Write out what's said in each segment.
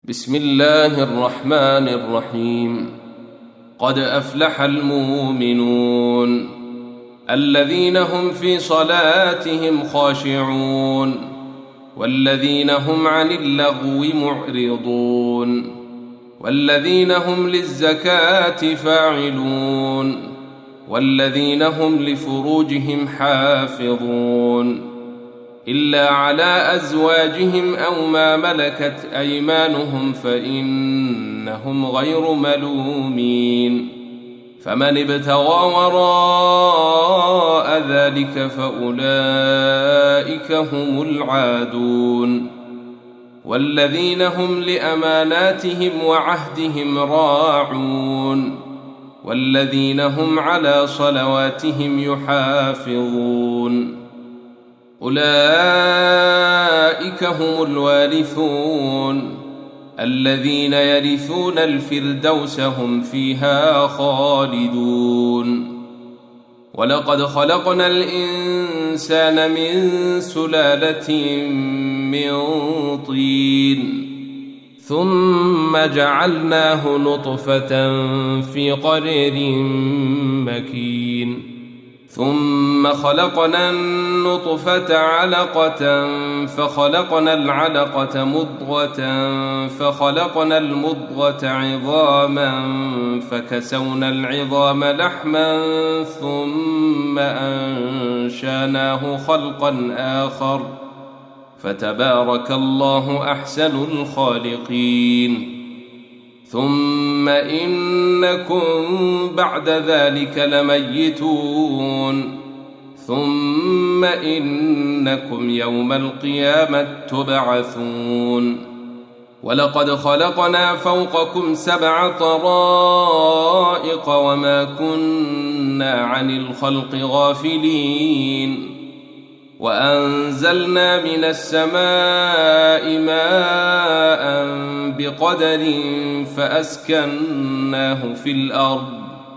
بسم الله الرحمن الرحيم. قد أفلح المؤمنون الذين هم في صلاتهم خاشعون والذين هم عن اللغو معرضون والذين هم للزكاة فاعلون والذين هم لفروجهم حافظون إلا على أزواجهم أو ما ملكت أيمانهم فإنهم غير ملومين. فمن ابتغى وراء ذلك فأولئك هم العادون. والذين هم لأماناتهم وعهدهم راعون والذين هم على صلواتهم يحافظون. أولئك هم الوارثون الذين يرثون الفردوس هم فيها خالدون. ولقد خلقنا الإنسان من سلالة من طين ثم جعلناه نطفة في قرير مكين ثم خلقنا النطفة علقة فخلقنا العلقة مضغة فخلقنا المضغة عظاما فكسونا العظام لحما ثم أنشأناه خلقا آخر فتبارك الله أحسن الخالقين. ثم إنكم بعد ذلك لميتون ثم إنكم يوم القيامة تبعثون. ولقد خلقنا فوقكم 7 طرائق وما كنا عن الخلق غافلين وأنزلنا من السماء ماء بقدر فأسكناه في الأرض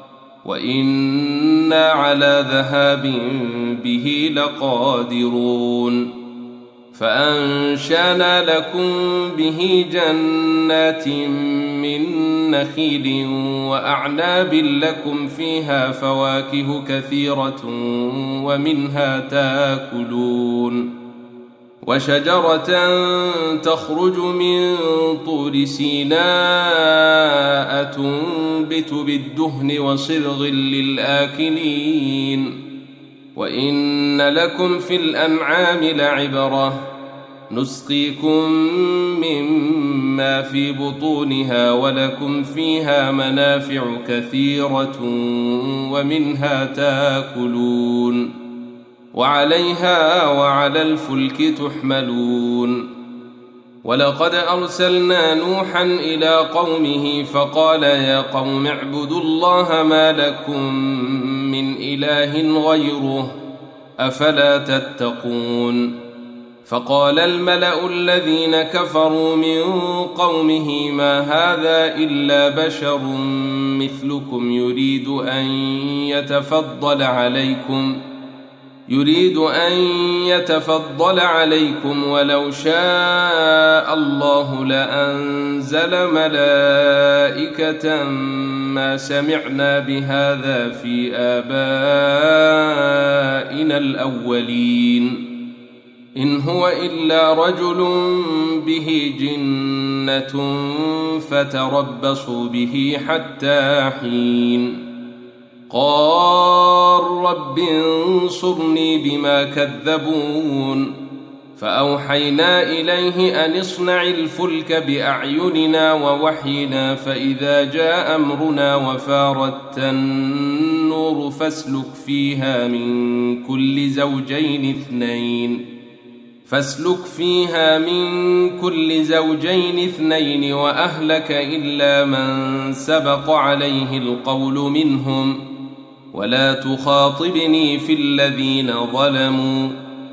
وإنا على ذهاب به لقادرون. فأنشأنا لكم به جنات من نخيل وأعناب لكم فيها فواكه كثيرة ومنها تاكلون. وشجرة تخرج من طور سيناء تنبت بالدهن وصبغ للآكلين. وإن لكم في الأنعام لعبرة نسقيكم مما في بطونها ولكم فيها منافع كثيرة ومنها تاكلون وعليها وعلى الفلك تحملون. ولقد أرسلنا نوحا إلى قومه فقال يا قوم اعبدوا الله ما لكم من إله غيره أفلا تتقون. فقال الملأ الذين كفروا من قومه ما هذا إلا بشر مثلكم يريد أن يتفضل عليكم ولو شاء الله لأنزل ملائكة ما سمعنا بهذا في آبائنا الأولين إن هو إلا رجل به جنة فتربصوا به حتى حين. قال رب انصرني بما كذبون. فأوحينا إليه أن اصنع الفلك بأعيننا ووحينا فإذا جاء أمرنا وفاردت النور فاسلك فيها من كل زوجين اثنين وأهلك إلا من سبق عليه القول منهم ولا تخاطبني في الذين ظلموا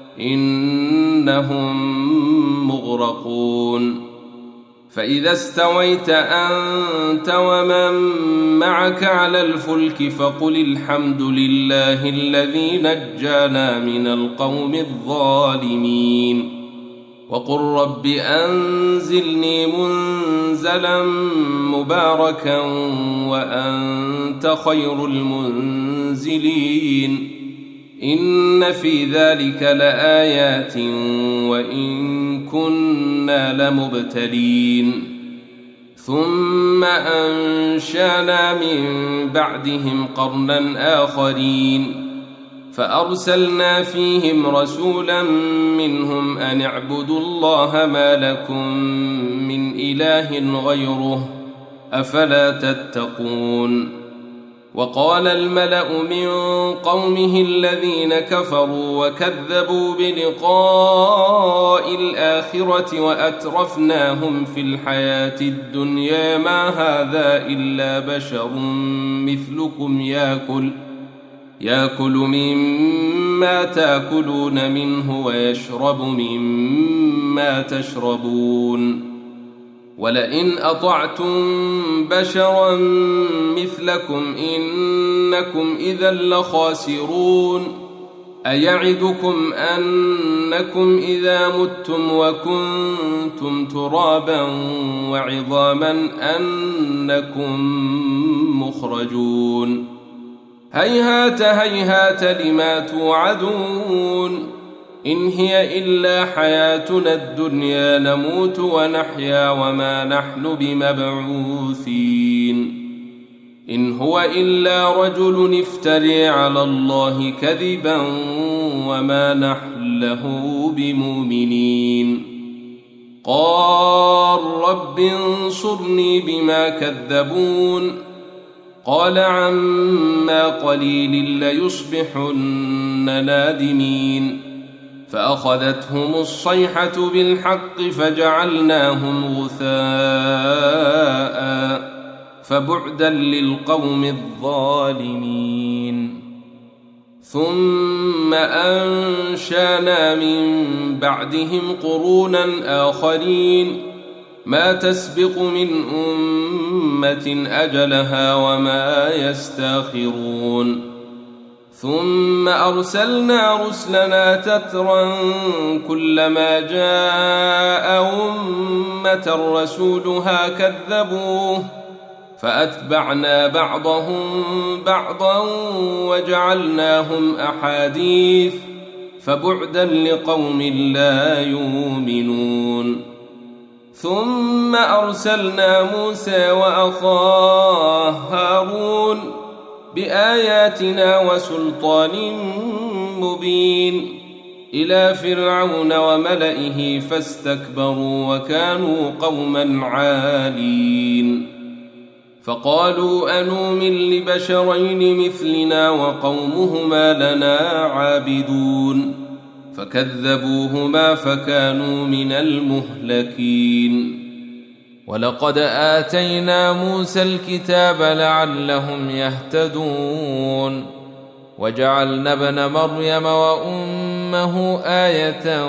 إنهم مغرقون. فإذا استويت أنت ومن معك على الفلك فقل الحمد لله الذي نجانا من القوم الظالمين. وقل رب أنزلني منزلا مباركا وأنت خير المنزلين إن في ذلك لآيات وإن كنا لمبتلين ثم أنشأنا من بعدهم قرنا آخرين فأرسلنا فيهم رسولا منهم أن اعبدوا الله ما لكم من إله غيره أفلا تتقون وقال الملأ من قومه الذين كفروا وكذبوا بلقاء الآخرة وأترفناهم في الحياة الدنيا ما هذا إلا بشر مثلكم يأكل مما تأكلون منه ويشرب مما تشربون ولئن أطعتم بشرا مثلكم إنكم إذا لخاسرون أيعدكم أنكم إذا متم وكنتم ترابا وعظاما أنكم مخرجون هيهات هيهات لما توعدون إن هي إلا حياتنا الدنيا نموت ونحيا وما نحن بمبعوثين إن هو إلا رجل افتري على الله كذبا وما نحن له بمؤمنين قال رب انصرني بما كذبون قال عما قليل ليصبحن نادمين فأخذتهم الصيحة بالحق فجعلناهم غثاء فبعدا للقوم الظالمين ثم أنشأنا من بعدهم قرونا آخرين ما تسبق من أمة أجلها وما يستاخرون ثم أرسلنا رسلنا تترا كلما جاء أمة رسولها كذبوه فأتبعنا بعضهم بعضا وجعلناهم أحاديث فبعدا لقوم لا يؤمنون ثم أرسلنا موسى وأخاه هارون بآياتنا وسلطان مبين إلى فرعون وملئه فاستكبروا وكانوا قوما عالين فقالوا أنؤمن لبشرين مثلنا وقومهما لنا عابدون فكذبوهما فكانوا من المهلكين ولقد آتينا موسى الكتاب لعلهم يهتدون وجعلنا ابن مريم وأمه آية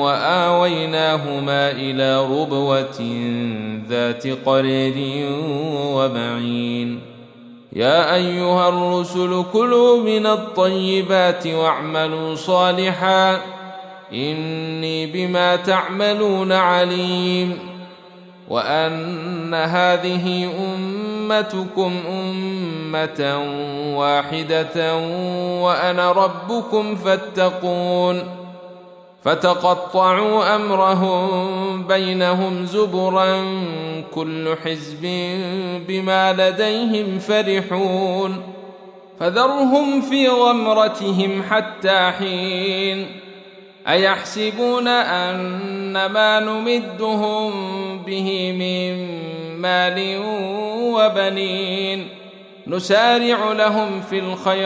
وآويناهما إلى ربوة ذات قرير ومعين يا أيها الرسل كلوا من الطيبات واعملوا صالحا إني بما تعملون عليم وأن هذه أمتكم أمة واحدة وأنا ربكم فاتقون فتقطعوا أمرهم بينهم زبرا كل حزب بما لديهم فرحون فذرهم في غمرتهم حتى حين أيحسبون أن ما نمدهم به من مال وبنين نسارع لهم في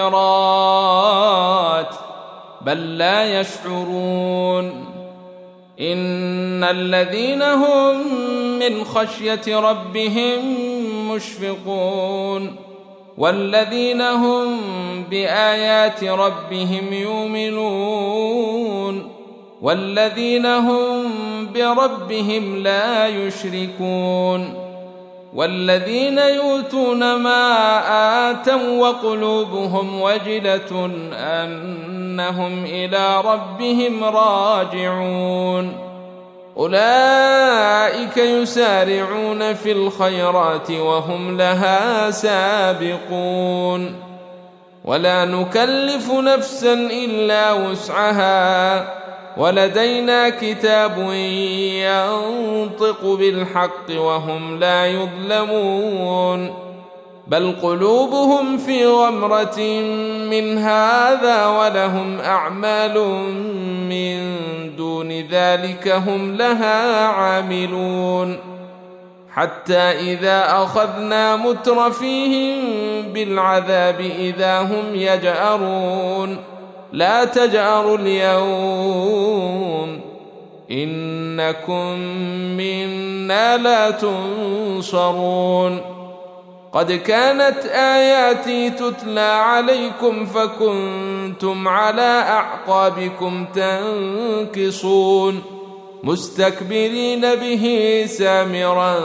الخيرات بل لا يشعرون إن الذين هم من خشية ربهم مشفقون والذين هم بآيات ربهم يؤمنون والذين هم بربهم لا يشركون والذين يؤتون ما آتوا وقلوبهم وجلة أنهم إلى ربهم راجعون أولئك يسارعون في الخيرات وهم لها سابقون ولا نكلف نفسا إلا وسعها ولدينا كتاب ينطق بالحق وهم لا يظلمون بل قلوبهم في غمرة من هذا ولهم أعمال من دون ذلك هم لها عاملون حتى إذا أخذنا مترفيهم بالعذاب إذا هم يجأرون لا تجأروا اليوم إنكم منا لا تنصرون قد كانت آياتي تتلى عليكم فكنتم على أعقابكم تنكصون مستكبرين به سامرا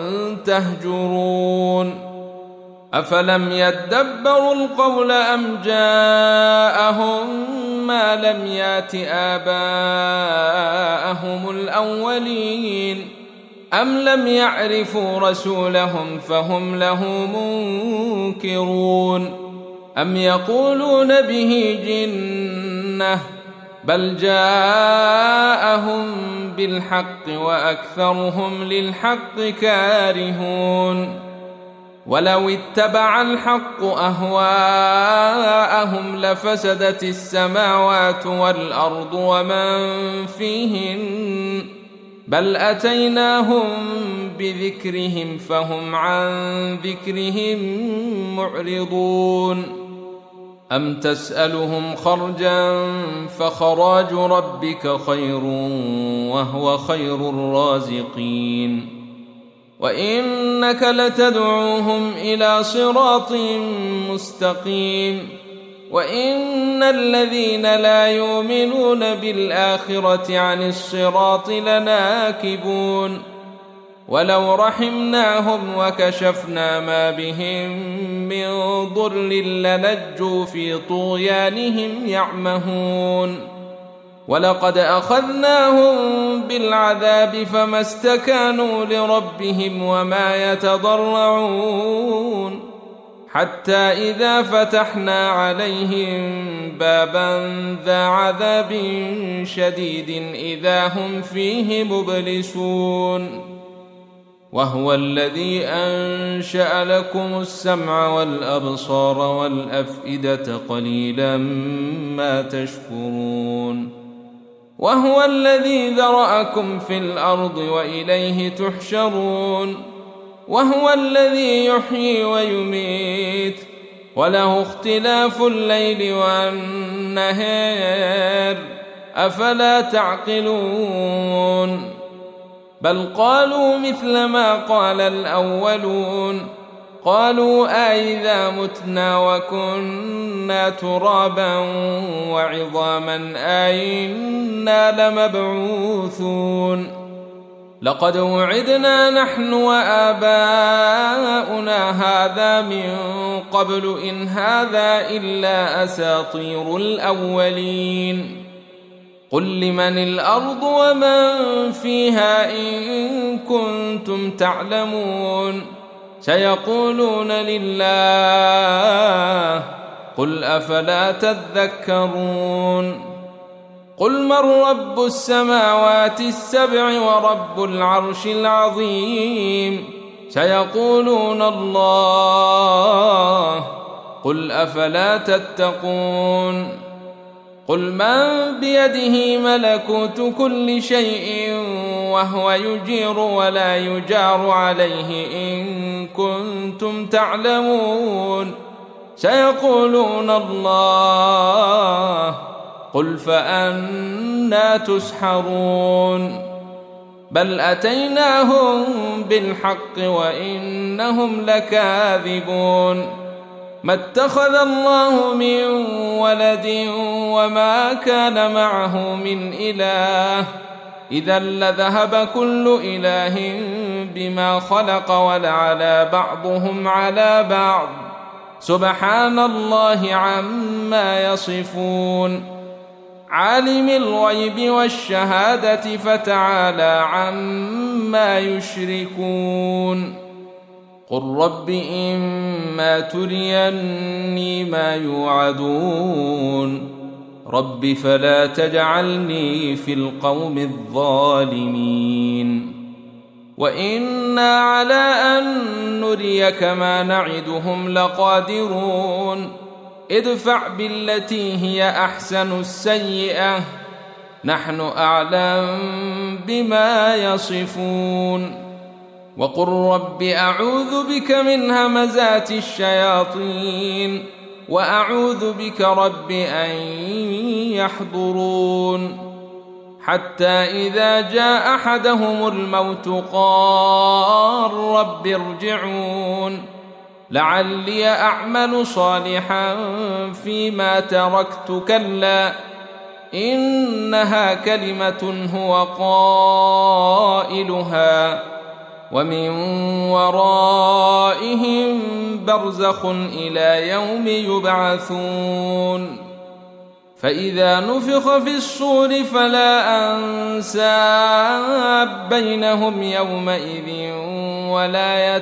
تهجرون أفلم يدبروا القول أم جاءهم ما لم يات آباءهم الأولين أم لم يعرفوا رسولهم فهم له منكرون أم يقولون به جنة بل جاءهم بالحق وأكثرهم للحق كارهون ولو اتبع الحق أهواءهم لفسدت السماوات والأرض ومن فيهن بل أتيناهم بذكرهم فهم عن ذكرهم معرضون أم تسألهم خرجا فخراج ربك خير وهو خير الرازقين وإنك لتدعوهم إلى صراط مستقيم وإن الذين لا يؤمنون بالآخرة عن الصراط لناكبون ولو رحمناهم وكشفنا ما بهم من ضر لنجوا في طغيانهم يعمهون ولقد أخذناهم بالعذاب فما استكانوا لربهم وما يتضرعون حتى إذا فتحنا عليهم بابا ذا عذاب شديد إذا هم فيه مبلسون وهو الذي أنشأ لكم السمع والأبصار والأفئدة قليلا ما تشكرون وهو الذي ذرأكم في الأرض وإليه تحشرون وهو الذي يحيي ويميت وله اختلاف الليل والنهار أفلا تعقلون بل قالوا مثل ما قال الأولون قالوا أئذا متنا وكنا ترابا وعظاما أئنا لمبعوثون لقد وعدنا نحن وآباؤنا هذا من قبل إن هذا إلا أساطير الأولين قل لمن الأرض ومن فيها إن كنتم تعلمون سيقولون لله قل أفلا تذكرون قل من رب السماوات السبع ورب العرش العظيم سيقولون الله قل أفلا تتقون قل من بيده ملكوت كل شيء وهو يجير ولا يجار عليه إن كنتم تعلمون سيقولون الله قل فأنى تسحرون بل أتيناهم بالحق وإنهم لكاذبون ما اتخذ الله من ولد وما كان معه من إله إذا لذهب كل إله بما خلق ولعلى بعضهم على بعض سبحان الله عما يصفون عالم الغيب والشهادة فتعالى عما يشركون قل رب إما تريني ما يوعدون رب فلا تجعلني في القوم الظالمين وإنا على أن نريك ما نعدهم لقادرون ادفع بالتي هي أحسن السيئة نحن أعلم بما يصفون وقل رب أعوذ بك من همزات الشياطين وأعوذ بك رب أن يحضرون حتى إذا جاء أحدهم الموت قال رب ارجعون لعلي أعمل صالحا فيما تركت كلا إنها كلمة هو قائلها ومن ورائهم برزخ إلى يوم يبعثون فإذا نفخ في الصور فلا أنساب بينهم يومئذ ولا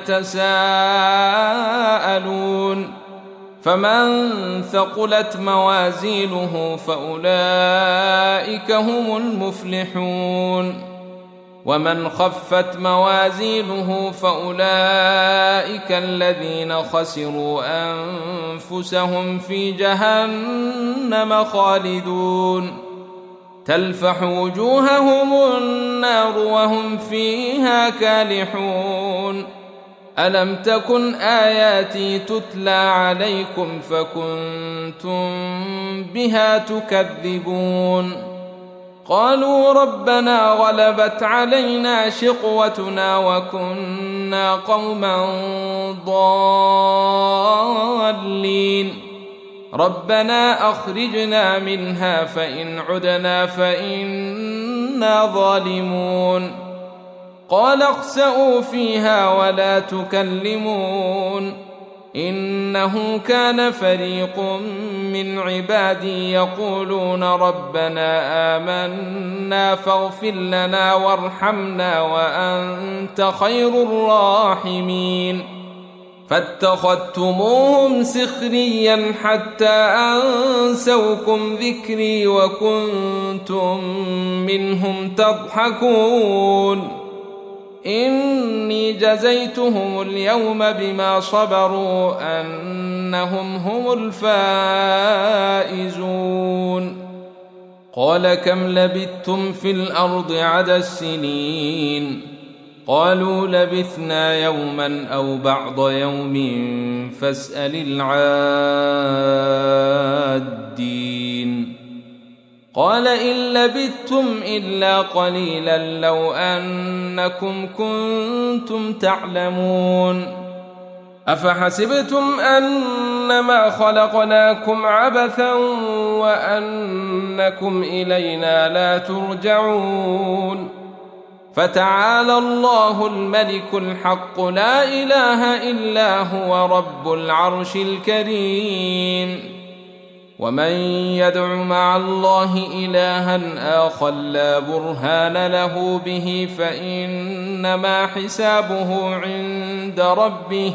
يتساءلون فمن ثقلت موازينه فأولئك هم المفلحون ومن خفت موازينه فأولئك الذين خسروا أنفسهم في جهنم خالدون تلفح وجوههم النار وهم فيها كالحون ألم تكن آياتي تتلى عليكم فكنتم بها تكذبون قالوا ربنا غلبت علينا شقوتنا وكنا قوما ضالين ربنا أخرجنا منها فإن عدنا فإنا ظالمون قال اخسئوا فيها ولا تكلمون إنه كان فريق من عبادي يقولون ربنا آمنا فاغفر لنا وارحمنا وأنت خير الراحمين فاتخذتموهم سخريا حتى أنسوكم ذكري وكنتم منهم تضحكون إني جزيتهم اليوم بما صبروا أنهم هم الفائزون قال كم لبثتم في الأرض عدد السنين قالوا لبثنا يوما أو بعض يوم فاسأل العادين قال إن لبثتم إلا قليلا لو أنكم كنتم تعلمون أفحسبتم أنما خلقناكم عبثا وأنكم إلينا لا ترجعون فتعالى الله الملك الحق لا إله إلا هو رب العرش الكريم ومن يدع مع الله إلها آخر لا برهان له به فإنما حسابه عند ربه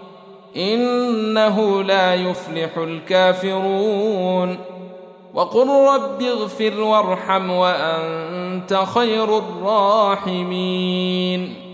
إنه لا يفلح الكافرون وقل رب اغفر وارحم وأنت خير الراحمين